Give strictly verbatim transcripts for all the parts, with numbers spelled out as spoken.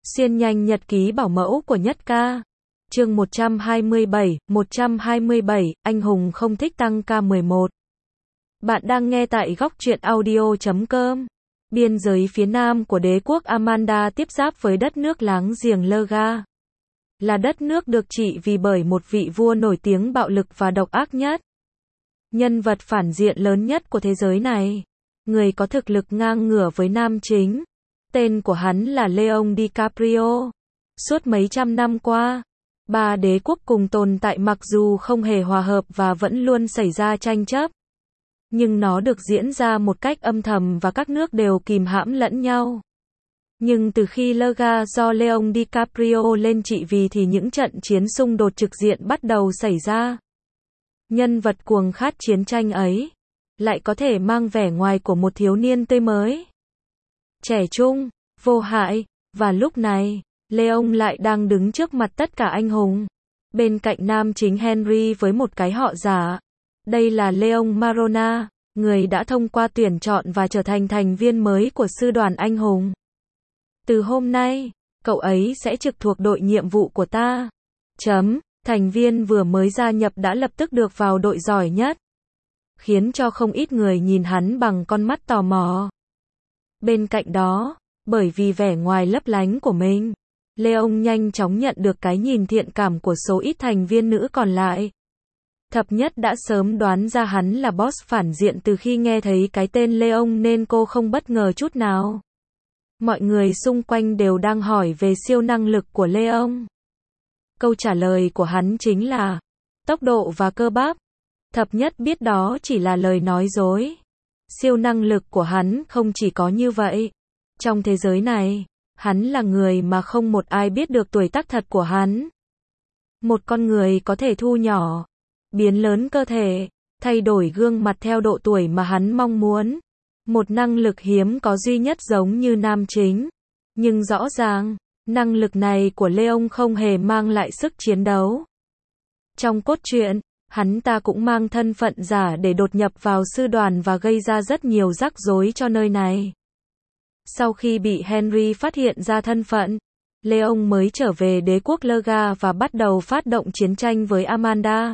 Xuyên nhanh nhật ký bảo mẫu của Nhất Ca. Chương một trăm hai mươi bảy, một trăm hai mươi bảy, anh hùng không thích tăng ca mười một. Bạn đang nghe tại góc truyện audio chấm com. Biên giới phía nam của đế quốc Amanda tiếp giáp với đất nước láng giềng Lurga. Là đất nước được trị vì bởi một vị vua nổi tiếng bạo lực và độc ác nhất. Nhân vật phản diện lớn nhất của thế giới này. Người có thực lực ngang ngửa với nam chính. Tên của hắn là Leonardo DiCaprio. Suốt mấy trăm năm qua, ba đế quốc cùng tồn tại mặc dù không hề hòa hợp và vẫn luôn xảy ra tranh chấp. Nhưng nó được diễn ra một cách âm thầm và các nước đều kìm hãm lẫn nhau. Nhưng từ khi Lurga do Leonardo DiCaprio lên trị vì thì những trận chiến xung đột trực diện bắt đầu xảy ra. Nhân vật cuồng khát chiến tranh ấy lại có thể mang vẻ ngoài của một thiếu niên tươi mới, trẻ trung, vô hại, và lúc này, Leon lại đang đứng trước mặt tất cả anh hùng. Bên cạnh nam chính Henry với một cái họ giả. Đây là Leon Marona, người đã thông qua tuyển chọn và trở thành thành viên mới của sư đoàn anh hùng. Từ hôm nay, cậu ấy sẽ trực thuộc đội nhiệm vụ của ta. Chấm, thành viên vừa mới gia nhập đã lập tức được vào đội giỏi nhất. Khiến cho không ít người nhìn hắn bằng con mắt tò mò. Bên cạnh đó, bởi vì vẻ ngoài lấp lánh của mình, Leon nhanh chóng nhận được cái nhìn thiện cảm của số ít thành viên nữ còn lại. Thập Nhất đã sớm đoán ra hắn là boss phản diện từ khi nghe thấy cái tên Leon nên cô không bất ngờ chút nào. Mọi người xung quanh đều đang hỏi về siêu năng lực của Leon. Câu trả lời của hắn chính là tốc độ và cơ bắp. Thập Nhất biết đó chỉ là lời nói dối. Siêu năng lực của hắn không chỉ có như vậy. Trong thế giới này, hắn là người mà không một ai biết được tuổi tác thật của hắn. Một con người có thể thu nhỏ, biến lớn cơ thể, thay đổi gương mặt theo độ tuổi mà hắn mong muốn. Một năng lực hiếm có duy nhất giống như nam chính. Nhưng rõ ràng, năng lực này của Leon không hề mang lại sức chiến đấu. Trong cốt truyện, hắn ta cũng mang thân phận giả để đột nhập vào sư đoàn và gây ra rất nhiều rắc rối cho nơi này. Sau khi bị Henry phát hiện ra thân phận, Leon mới trở về đế quốc Lurga và bắt đầu phát động chiến tranh với Amanda.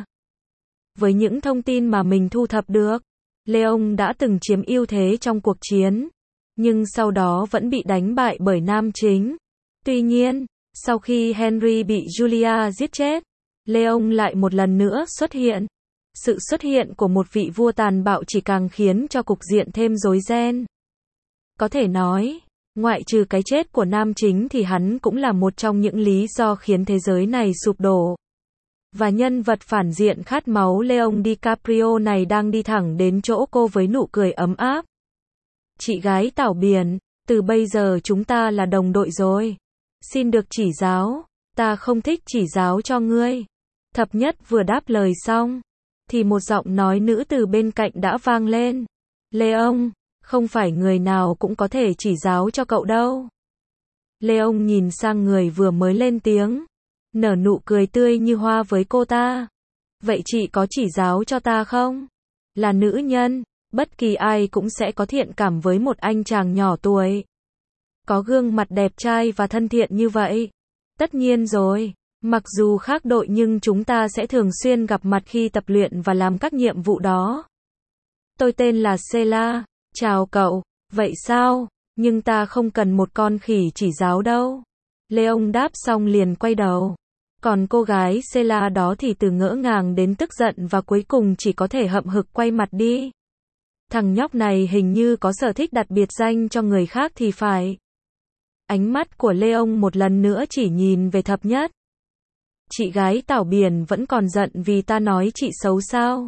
Với những thông tin mà mình thu thập được, Leon đã từng chiếm ưu thế trong cuộc chiến, nhưng sau đó vẫn bị đánh bại bởi nam chính. Tuy nhiên, sau khi Henry bị Julia giết chết, Leon lại một lần nữa xuất hiện. Sự xuất hiện của một vị vua tàn bạo chỉ càng khiến cho cục diện thêm rối ren. Có thể nói, ngoại trừ cái chết của nam chính thì hắn cũng là một trong những lý do khiến thế giới này sụp đổ. Và nhân vật phản diện khát máu Leonardo DiCaprio này đang đi thẳng đến chỗ cô với nụ cười ấm áp. Chị gái Tảo Biển, từ bây giờ chúng ta là đồng đội rồi. Xin được chỉ giáo, ta không thích chỉ giáo cho ngươi. Thập Nhất vừa đáp lời xong, thì một giọng nói nữ từ bên cạnh đã vang lên. Leon, không phải người nào cũng có thể chỉ giáo cho cậu đâu. Leon nhìn sang người vừa mới lên tiếng, nở nụ cười tươi như hoa với cô ta. Vậy chị có chỉ giáo cho ta không? Là nữ nhân, bất kỳ ai cũng sẽ có thiện cảm với một anh chàng nhỏ tuổi. Có gương mặt đẹp trai và thân thiện như vậy. Tất nhiên rồi, mặc dù khác đội nhưng chúng ta sẽ thường xuyên gặp mặt khi tập luyện và làm các nhiệm vụ đó. Tôi tên là Sela, chào cậu, vậy sao? Nhưng ta không cần một con khỉ chỉ giáo đâu. Leon đáp xong liền quay đầu. Còn cô gái Sela đó thì từ ngỡ ngàng đến tức giận và cuối cùng chỉ có thể hậm hực quay mặt đi. Thằng nhóc này hình như có sở thích đặt biệt danh cho người khác thì phải. Ánh mắt của Leon một lần nữa chỉ nhìn về Thập Nhất. Chị gái Tảo Biển vẫn còn giận vì ta nói chị xấu sao?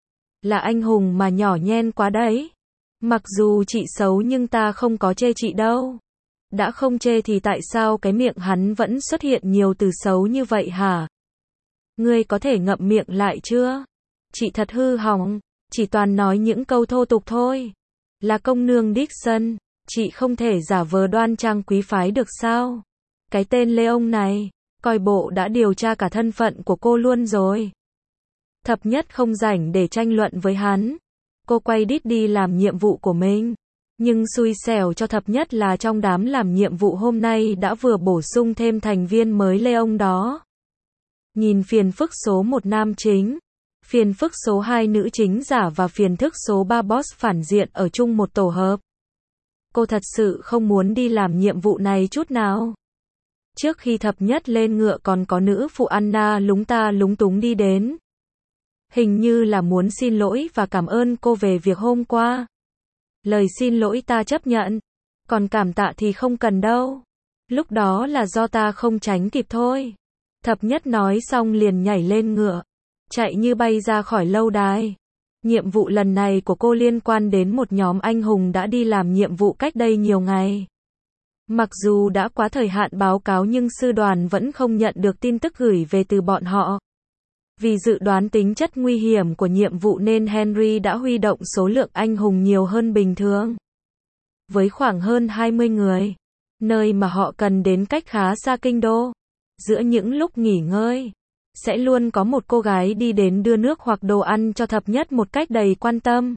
Là anh hùng mà nhỏ nhen quá đấy. Mặc dù chị xấu nhưng ta không có chê chị đâu. Đã không chê thì tại sao cái miệng hắn vẫn xuất hiện nhiều từ xấu như vậy hả? Ngươi có thể ngậm miệng lại chưa? Chị thật hư hỏng, chỉ toàn nói những câu thô tục thôi. Là công nương Dixon, chị không thể giả vờ đoan trang quý phái được sao? Cái tên Leon này, coi bộ đã điều tra cả thân phận của cô luôn rồi. Thập Nhất không rảnh để tranh luận với hắn. Cô quay đít đi làm nhiệm vụ của mình. Nhưng xui xẻo cho thập nhất là trong đám làm nhiệm vụ hôm nay đã vừa bổ sung thêm thành viên mới Leon đó. Nhìn phiền phức số một nam chính, phiền phức số hai nữ chính giả và phiền phức số ba boss phản diện ở chung một tổ hợp. Cô thật sự không muốn đi làm nhiệm vụ này chút nào. Trước khi thập nhất lên ngựa còn có nữ phụ Anna lúng ta lúng túng đi đến. Hình như là muốn xin lỗi và cảm ơn cô về việc hôm qua. Lời xin lỗi ta chấp nhận, còn cảm tạ thì không cần đâu. Lúc đó là do ta không tránh kịp thôi. Thập nhất nói xong liền nhảy lên ngựa, chạy như bay ra khỏi lâu đài. Nhiệm vụ lần này của cô liên quan đến một nhóm anh hùng đã đi làm nhiệm vụ cách đây nhiều ngày. Mặc dù đã quá thời hạn báo cáo nhưng sư đoàn vẫn không nhận được tin tức gửi về từ bọn họ. Vì dự đoán tính chất nguy hiểm của nhiệm vụ nên Henry đã huy động số lượng anh hùng nhiều hơn bình thường. Với khoảng hơn hai mươi người, nơi mà họ cần đến cách khá xa kinh đô. Giữa những lúc nghỉ ngơi, sẽ luôn có một cô gái đi đến đưa nước hoặc đồ ăn cho thập nhất một cách đầy quan tâm.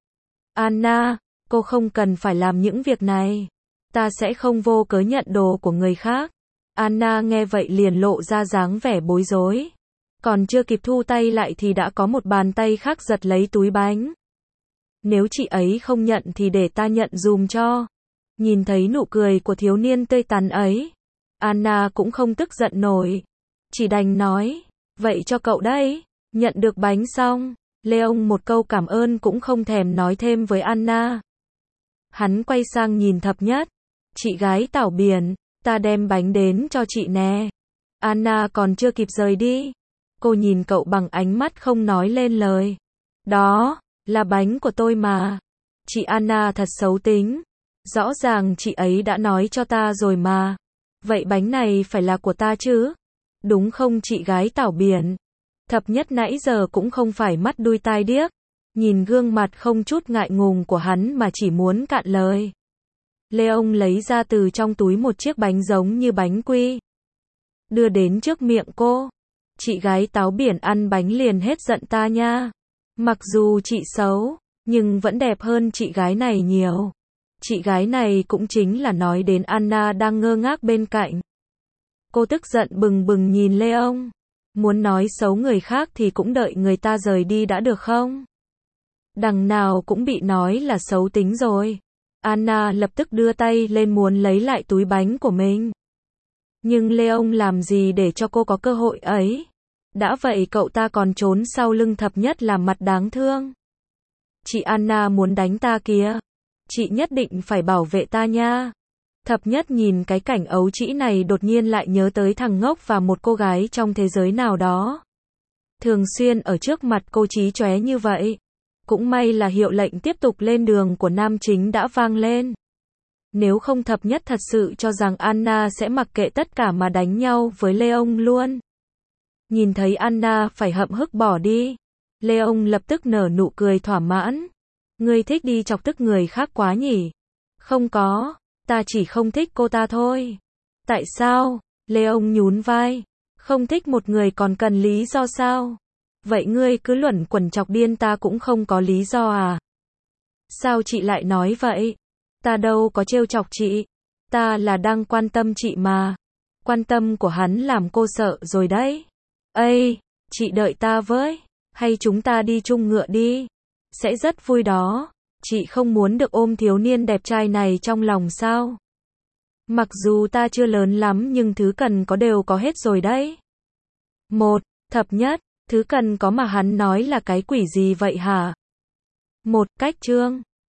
Anna, cô không cần phải làm những việc này. Ta sẽ không vô cớ nhận đồ của người khác. Anna nghe vậy liền lộ ra dáng vẻ bối rối. Còn chưa kịp thu tay lại thì đã có một bàn tay khác giật lấy túi bánh. Nếu chị ấy không nhận thì để ta nhận dùm cho. Nhìn thấy nụ cười của thiếu niên tươi tắn ấy, Anna cũng không tức giận nổi. Chỉ đành nói, vậy cho cậu đấy. Nhận được bánh xong, Leon một câu cảm ơn cũng không thèm nói thêm với Anna. Hắn quay sang nhìn thập nhất. Chị gái Tảo Biển, ta đem bánh đến cho chị nè. Anna còn chưa kịp rời đi. Cô nhìn cậu bằng ánh mắt không nói lên lời. Đó, là bánh của tôi mà. Chị Anna thật xấu tính. Rõ ràng chị ấy đã nói cho ta rồi mà. Vậy bánh này phải là của ta chứ? Đúng không chị gái Tảo Biển? Thập nhất nãy giờ cũng không phải mắt đuôi tai điếc. Nhìn gương mặt không chút ngại ngùng của hắn mà chỉ muốn cạn lời. Leon lấy ra từ trong túi một chiếc bánh giống như bánh quy. Đưa đến trước miệng cô. Chị gái Táo Biển ăn bánh liền hết giận ta nha. Mặc dù chị xấu, nhưng vẫn đẹp hơn chị gái này nhiều. Chị gái này cũng chính là nói đến Anna đang ngơ ngác bên cạnh. Cô tức giận bừng bừng nhìn Leon. Muốn nói xấu người khác thì cũng đợi người ta rời đi đã được không? Đằng nào cũng bị nói là xấu tính rồi. Anna lập tức đưa tay lên muốn lấy lại túi bánh của mình. Nhưng Leon làm gì để cho cô có cơ hội ấy? Đã vậy cậu ta còn trốn sau lưng thập nhất làm mặt đáng thương. Chị Anna muốn đánh ta kìa. Chị nhất định phải bảo vệ ta nha. Thập nhất nhìn cái cảnh ấu trĩ này đột nhiên lại nhớ tới thằng ngốc và một cô gái trong thế giới nào đó. Thường xuyên ở trước mặt cô chí chóe như vậy. Cũng may là hiệu lệnh tiếp tục lên đường của nam chính đã vang lên. Nếu không thập nhất thật sự cho rằng Anna sẽ mặc kệ tất cả mà đánh nhau với Leon luôn. Nhìn thấy Anna phải hậm hực bỏ đi. Leon lập tức nở nụ cười thỏa mãn. Ngươi thích đi chọc tức người khác quá nhỉ? Không có, ta chỉ không thích cô ta thôi. Tại sao? Leon nhún vai. Không thích một người còn cần lý do sao? Vậy ngươi cứ luẩn quẩn chọc điên ta cũng không có lý do à? Sao chị lại nói vậy? Ta đâu có trêu chọc chị. Ta là đang quan tâm chị mà. Quan tâm của hắn làm cô sợ rồi đấy. Ây, chị đợi ta với. Hay chúng ta đi chung ngựa đi. Sẽ rất vui đó. Chị không muốn được ôm thiếu niên đẹp trai này trong lòng sao? Mặc dù ta chưa lớn lắm nhưng thứ cần có đều có hết rồi đấy. Một, thập nhất, thứ cần có mà hắn nói là cái quỷ gì vậy hả? Một, cách chương.